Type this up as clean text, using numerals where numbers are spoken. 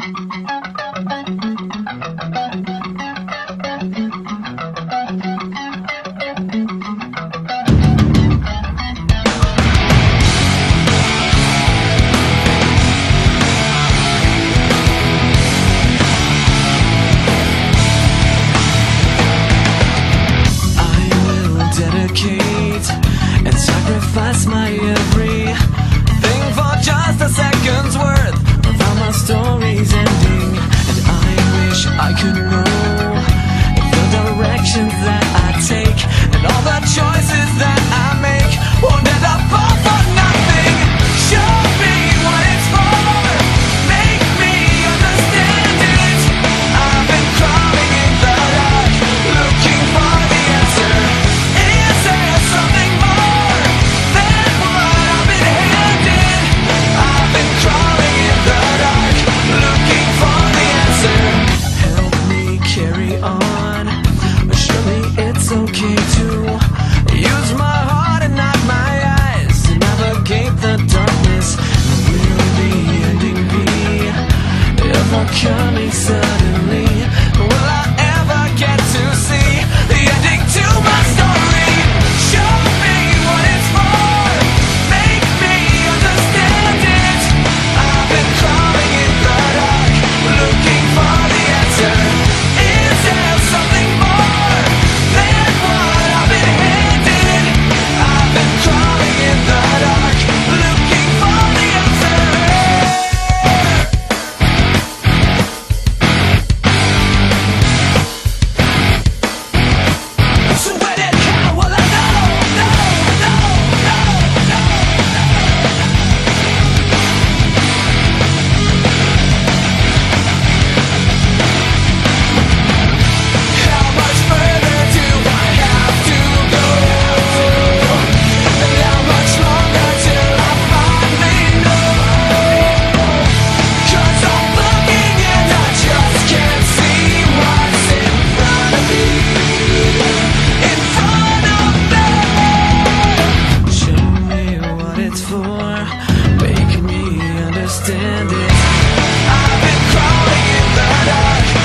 And sacrifice my everything for just a second's worth without my story's ending. And I wish I could know the directions that I take, and all the choices that I make won't end up all for nothing. Show me what it's for, make me understand it. I've been crawling in the dark, looking for the answer. Is there something more than what I've been handed? I've been crawling in the dark, looking for the answer. Help me carry on, surely it's okay to use my heart and not my eyes to navigate the darkness. Will the ending be ever coming suddenly? Will I ever get to see the ending to my story? Show me what it's for, make me understand it. I've been crawling in the dark, looking for the answer. Is there something more than what I've been handed? I've been crawling in the dark, looking for the answer. So when it comes, well I know. How much further do I have to go? And how much longer till I finally know? 'Cause I'm looking and I just can't see what's in front of me. In front of me. Show me what it's for, make me understand it. I've been crawling in the dark,